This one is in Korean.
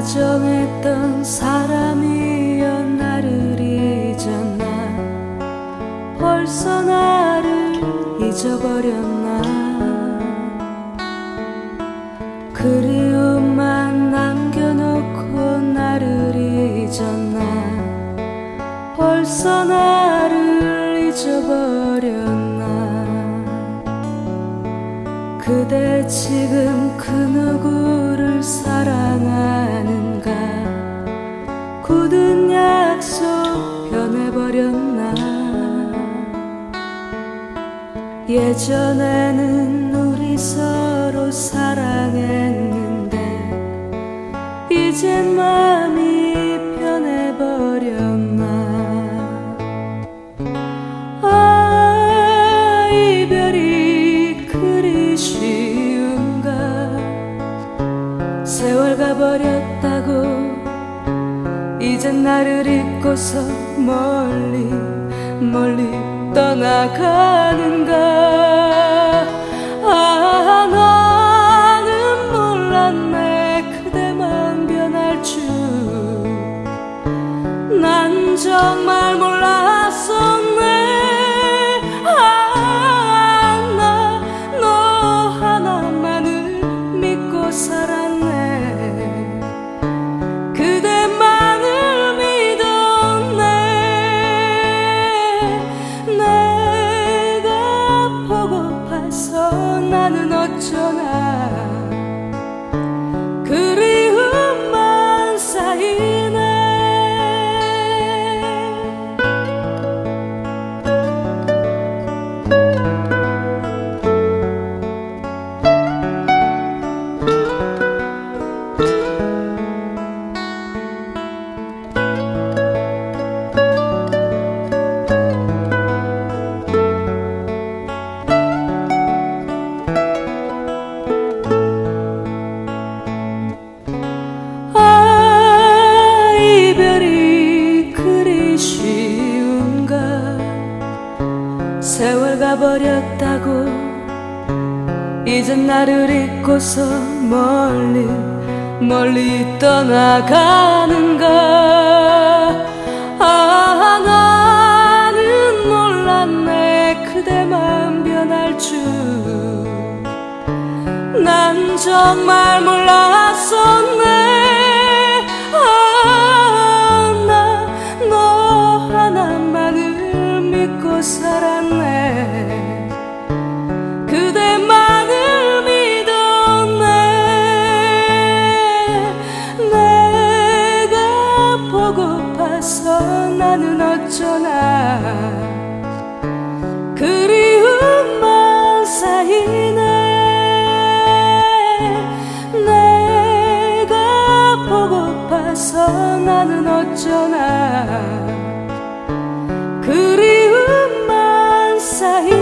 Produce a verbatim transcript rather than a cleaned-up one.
다정했던 사람이여 나를 잊었나. 벌써 나를 잊어버렸나. 그리움만 남겨놓고 나를 잊었나. 벌써 나를 잊어버렸나. 그대 지금 그 누구를 사랑하는가. 굳은 약속 변해버렸나. 예전에는 우리 서로 사랑했는데 이젠 마음이 변해버렸나. 아, 이별이 그리 쉬운가. 세월 가버렸다고 이젠 나를 잊고서 멀리 멀리 떠나가는가. 아, 나는 몰랐네 그대만 변할 줄. 난 정말 몰랐었네. 아, 나 너 하나만을 믿고 살았네. 그대만을 믿었네. 내가 보고파서 나는 어쩌나. 그리움만 쌓이네. 아, 이별이 그리 쉬운가. 세월 가버렸다고 이젠 나를 잊고서 멀리 멀리 떠나가는가. 아, 나는 몰랐네 그대만 변할 줄. 난 정말 몰랐었네. 아, 나 너 하나만을 믿고 살았네. 그대만을 믿었네. 내가 보고파서 나는 어쩌나. 그리움만 쌓이네. 내가 보고파서 나는 어쩌나. 그리움만 쌓이네.